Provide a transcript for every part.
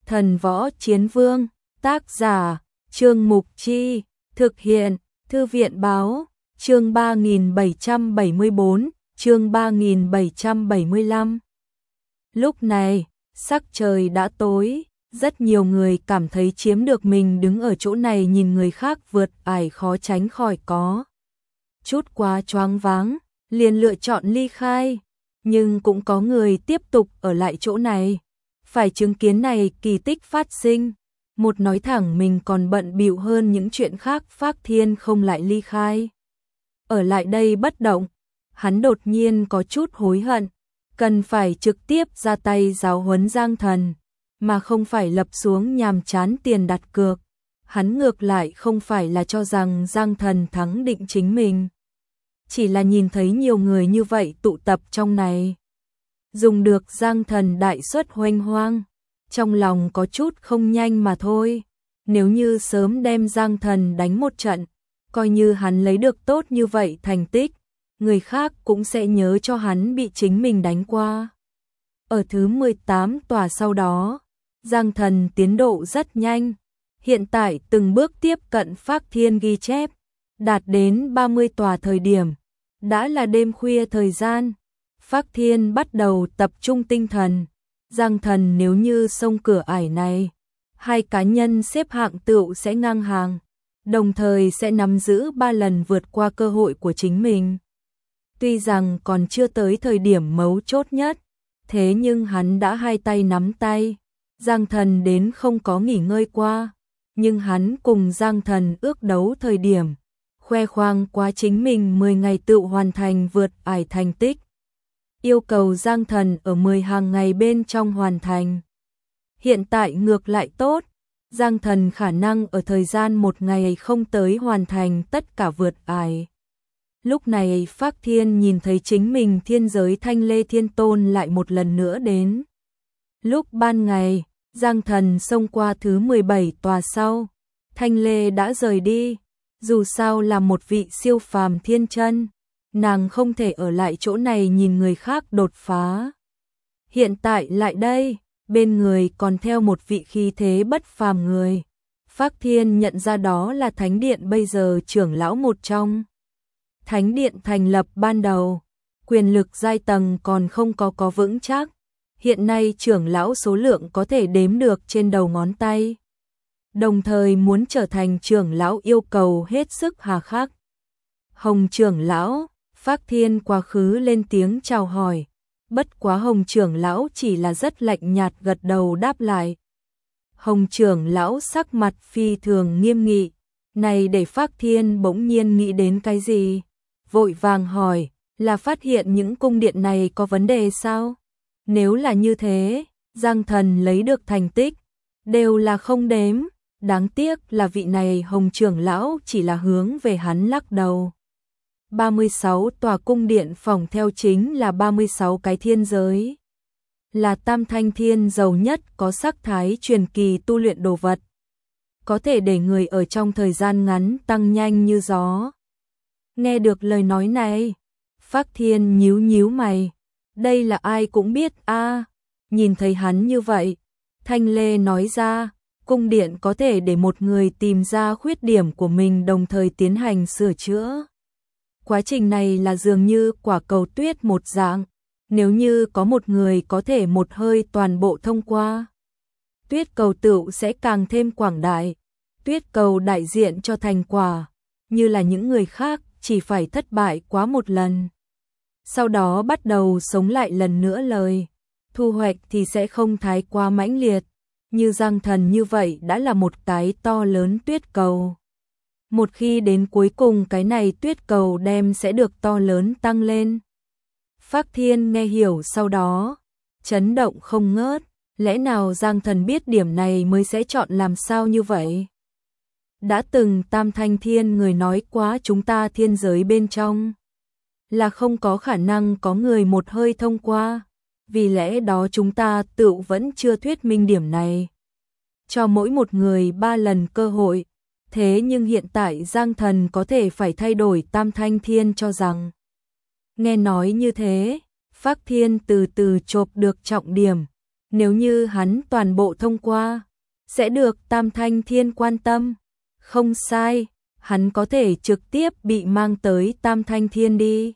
Thần Võ Chiến Vương, tác giả, Trương Mục Chi, thực hiện, Thư viện Báo, chương 3774, chương 3775. Lúc này, sắc trời đã tối, rất nhiều người cảm thấy chiếm được mình đứng ở chỗ này nhìn người khác vượt ải khó tránh khỏi có chút quá choáng váng, liền lựa chọn ly khai, nhưng cũng có người tiếp tục ở lại chỗ này, phải chứng kiến này kỳ tích phát sinh. Một nói thẳng mình còn bận bịu hơn những chuyện khác, Phác Thiên không lại ly khai. Ở lại đây bất động, hắn đột nhiên có chút hối hận, cần phải trực tiếp ra tay giáo huấn Giang Thần, mà không phải lập xuống nhàm chán tiền đặt cược. Hắn ngược lại không phải là cho rằng Giang Thần thắng định chính mình, chỉ là nhìn thấy nhiều người như vậy tụ tập trong này, dùng được Giang Thần đại suất hoành hoang, trong lòng có chút không nhanh mà thôi. Nếu như sớm đem Giang Thần đánh một trận, coi như hắn lấy được tốt như vậy thành tích, người khác cũng sẽ nhớ cho hắn bị chính mình đánh qua. Ở thứ 18 tòa sau đó, Giang Thần tiến độ rất nhanh, hiện tại từng bước tiếp cận Phác Thiên ghi chép, đạt đến 30 tòa thời điểm, đã là đêm khuya thời gian. Phác Thiên bắt đầu tập trung tinh thần, Giang Thần nếu như xông cửa ải này, hai cá nhân xếp hạng tựu sẽ ngang hàng, đồng thời sẽ nắm giữ 3 lần vượt qua cơ hội của chính mình. Tuy rằng còn chưa tới thời điểm mấu chốt nhất, thế nhưng hắn đã hai tay nắm tay, Giang Thần đến không có nghỉ ngơi qua, nhưng hắn cùng Giang Thần ước đấu thời điểm, khoe khoang quá chính mình 10 ngày tự hoàn thành vượt ải thành tích. Yêu cầu Giang Thần ở 10 hàng ngày bên trong hoàn thành. Hiện tại ngược lại tốt, Giang Thần khả năng ở thời gian 1 ngày không tới hoàn thành tất cả vượt ải. Lúc này Phác Thiên nhìn thấy chính mình thiên giới Thanh Lê Thiên Tôn lại một lần nữa đến. Lúc ban ngày, Giang Thần xông qua thứ 17 tòa sau, Thanh Lê đã rời đi, dù sao là một vị siêu phàm thiên chân, nàng không thể ở lại chỗ này nhìn người khác đột phá. Hiện tại lại đây, bên người còn theo một vị khí thế bất phàm người. Phác Thiên nhận ra đó là Thánh Điện bây giờ trưởng lão một trong. Thánh Điện thành lập ban đầu, quyền lực giai tầng còn không có vững chắc. Hiện nay trưởng lão số lượng có thể đếm được trên đầu ngón tay. Đồng thời muốn trở thành trưởng lão yêu cầu hết sức hà khắc. Hồng trưởng lão, Phác Thiên quá khứ lên tiếng chào hỏi. Bất quá Hồng trưởng lão chỉ là rất lạnh nhạt gật đầu đáp lại. Hồng trưởng lão sắc mặt phi thường nghiêm nghị, này để Phác Thiên bỗng nhiên nghĩ đến cái gì? Vội vàng hỏi, là phát hiện những cung điện này có vấn đề sao? Nếu là như thế, Giang Thần lấy được thành tích, đều là không đếm, đáng tiếc là vị này Hồng trưởng lão chỉ là hướng về hắn lắc đầu. 36 tòa cung điện phòng theo chính là 36 cái thiên giới. Là tam thanh thiên giàu nhất có sắc thái truyền kỳ tu luyện đồ vật. Có thể để người ở trong thời gian ngắn tăng nhanh như gió. Nghe được lời nói này, Phác Thiên nhíu nhíu mày. Đây là ai cũng biết a. Nhìn thấy hắn như vậy, Thanh Lê nói ra, cung điện có thể để một người tìm ra khuyết điểm của mình đồng thời tiến hành sửa chữa. Quá trình này là dường như quả cầu tuyết một dạng, nếu như có một người có thể một hơi toàn bộ thông qua, tuyết cầu tựu sẽ càng thêm quảng đại, tuyết cầu đại diện cho thành quả, như là những người khác chỉ phải thất bại quá một lần. Sau đó bắt đầu sống lại lần nữa lời, thu hoạch thì sẽ không thái quá mãnh liệt, như Giang Thần như vậy đã là một cái to lớn tuyết cầu. Một khi đến cuối cùng cái này tuyết cầu đem sẽ được to lớn tăng lên. Phác Thiên nghe hiểu sau đó, chấn động không ngớt, lẽ nào Giang Thần biết điểm này mới sẽ chọn làm sao như vậy? Đã từng Tam Thanh Thiên người nói quá chúng ta thiên giới bên trong là không có khả năng có người một hơi thông qua, vì lẽ đó chúng ta tự vẫn chưa thuyết minh điểm này. Cho mỗi một người 3 lần cơ hội, thế nhưng hiện tại Giang Thần có thể phải thay đổi Tam Thanh Thiên cho rằng. Nghe nói như thế, Phác Thiên từ từ chộp được trọng điểm, Nếu như hắn toàn bộ thông qua, sẽ được Tam Thanh Thiên quan tâm. Không sai, hắn có thể trực tiếp bị mang tới Tam Thanh Thiên đi.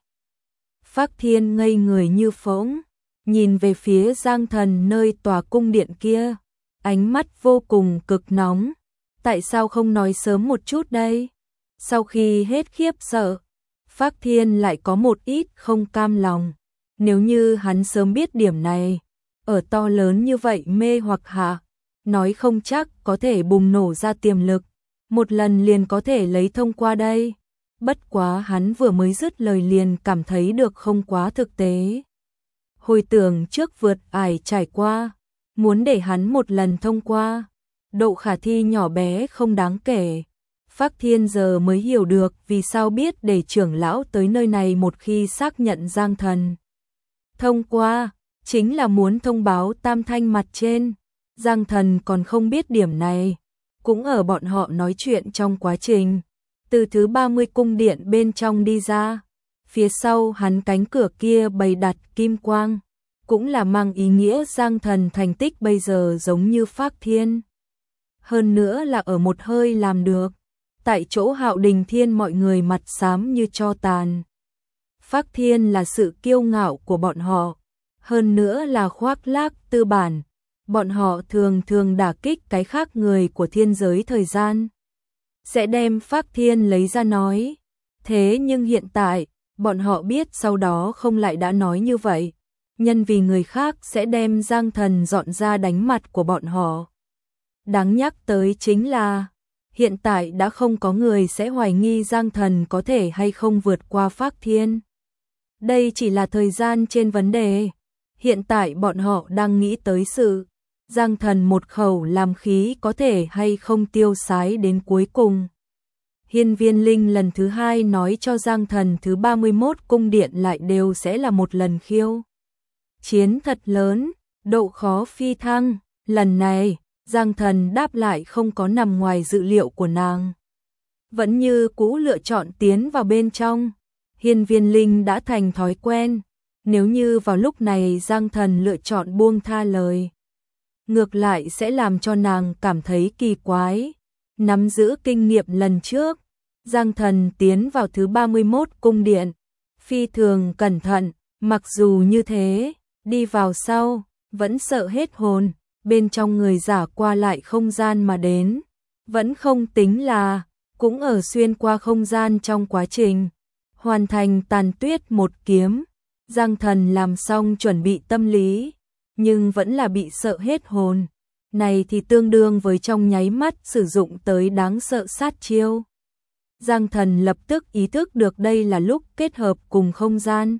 Phác Thiên ngây người như phỗng, nhìn về phía Giang Thần nơi tòa cung điện kia, ánh mắt vô cùng cực nóng. Tại sao không nói sớm một chút đây? Sau khi hết khiếp sợ, Phác Thiên lại có một ít không cam lòng. Nếu như hắn sớm biết điểm này, ở to lớn như vậy mê hoặc hạ, nói không chắc có thể bùng nổ ra tiềm lực, một lần liền có thể lấy thông qua đây. Bất quá hắn vừa mới dứt lời liền cảm thấy được không quá thực tế. Hồi tưởng trước vượt ải trải qua, muốn để hắn một lần thông qua, độ khả thi nhỏ bé không đáng kể. Phác Thiên giờ mới hiểu được vì sao biết để trưởng lão tới nơi này một khi xác nhận Giang Thần thông qua, chính là muốn thông báo Tam Thanh mặt trên. Giang Thần còn không biết điểm này, cũng ở bọn họ nói chuyện trong quá trình. Từ thứ 30 cung điện bên trong đi ra, phía sau hắn cánh cửa kia bày đặt kim quang, cũng là mang ý nghĩa Giang Thần thành tích bây giờ giống như Phác Thiên. Hơn nữa là ở một hơi làm được. Tại chỗ Hạo Đình Thiên mọi người mặt xám như tro tàn. Phác Thiên là sự kiêu ngạo của bọn họ, hơn nữa là khoác lác tư bản. Bọn họ thường thường đả kích cái khác người của thiên giới thời gian, sẽ đem Phác Thiên lấy ra nói. Thế nhưng hiện tại, bọn họ biết sau đó không lại đã nói như vậy, nhân vì người khác sẽ đem Giang Thần dọn ra đánh mặt của bọn họ. Đáng nhắc tới chính là, hiện tại đã không có người sẽ hoài nghi Giang Thần có thể hay không vượt qua Phác Thiên. Đây chỉ là thời gian trên vấn đề. Hiện tại bọn họ đang nghĩ tới sự Giang Thần một khẩu làm khí có thể hay không tiêu sái đến cuối cùng. Hiên Viên Linh lần thứ 2 nói cho Giang Thần thứ 31 cung điện lại đều sẽ là một lần khiêu chiến thật lớn, độ khó phi thăng. Lần này, Giang Thần đáp lại không có nằm ngoài dự liệu của nàng. Vẫn như cũ lựa chọn tiến vào bên trong. Hiên Viên Linh đã thành thói quen. Nếu như vào lúc này Giang Thần lựa chọn buông tha lời, ngược lại sẽ làm cho nàng cảm thấy kỳ quái. Nắm giữ kinh nghiệm lần trước, Giang Thần tiến vào thứ 31 cung điện, phi thường cẩn thận, mặc dù như thế, đi vào sau, vẫn sợ hết hồn, bên trong người giả qua lại không gian mà đến, vẫn không tính là, cũng ở xuyên qua không gian trong quá trình, hoàn thành Tàn Tuyết một kiếm. Giang Thần làm xong chuẩn bị tâm lý, nhưng vẫn là bị sợ hết hồn. Này thì tương đương với trong nháy mắt sử dụng tới đáng sợ sát chiêu. Giang Thần lập tức ý thức được đây là lúc kết hợp cùng không gian.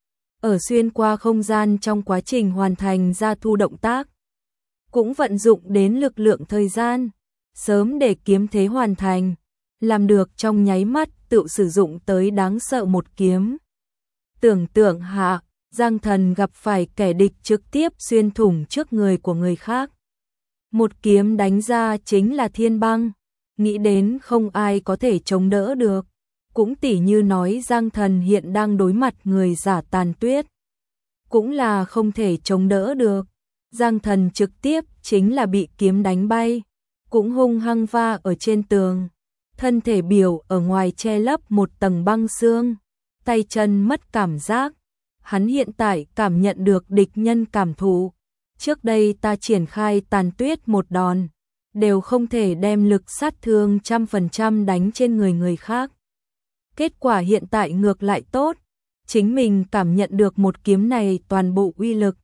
Ở xuyên qua không gian trong quá trình hoàn thành ra thu động tác, cũng vận dụng đến lực lượng thời gian, sớm để kiếm thế hoàn thành, làm được trong nháy mắt tự sử dụng tới đáng sợ một kiếm. Tưởng tượng hạ, Giang Thần gặp phải kẻ địch trực tiếp xuyên thủng trước người của người khác. Một kiếm đánh ra chính là thiên băng, nghĩ đến không ai có thể chống đỡ được. Cũng tỉ như nói Giang Thần hiện đang đối mặt người giả Tàn Tuyết, cũng là không thể chống đỡ được. Giang Thần trực tiếp chính là bị kiếm đánh bay, cũng hung hăng va ở trên tường. Thân thể biểu ở ngoài che lấp một tầng băng xương, tay chân mất cảm giác. Hắn hiện tại cảm nhận được địch nhân cảm thụ. Trước đây ta triển khai Tàn Tuyết một đòn, đều không thể đem lực sát thương 100% đánh trên người khác. Kết quả hiện tại ngược lại tốt, chính mình cảm nhận được một kiếm này toàn bộ uy lực.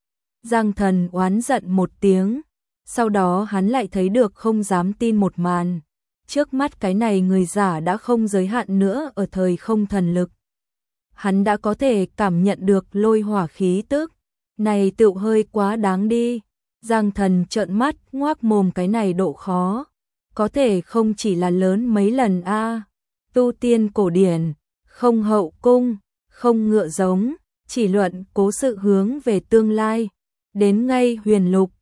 Giang Thần oán giận một tiếng, sau đó hắn lại thấy được không dám tin một màn. Trước mắt cái này người giả đã không giới hạn nữa ở thời không thần lực. Hắn đã có thể cảm nhận được lôi hỏa khí tức, này tựu hơi quá đáng đi. Giang Thần trợn mắt ngoác mồm, cái này độ khó, có thể không chỉ là lớn mấy lần a. Tu tiên cổ điển, không hậu cung, không ngựa giống, chỉ luận cố sự hướng về tương lai, đến ngay huyền lục,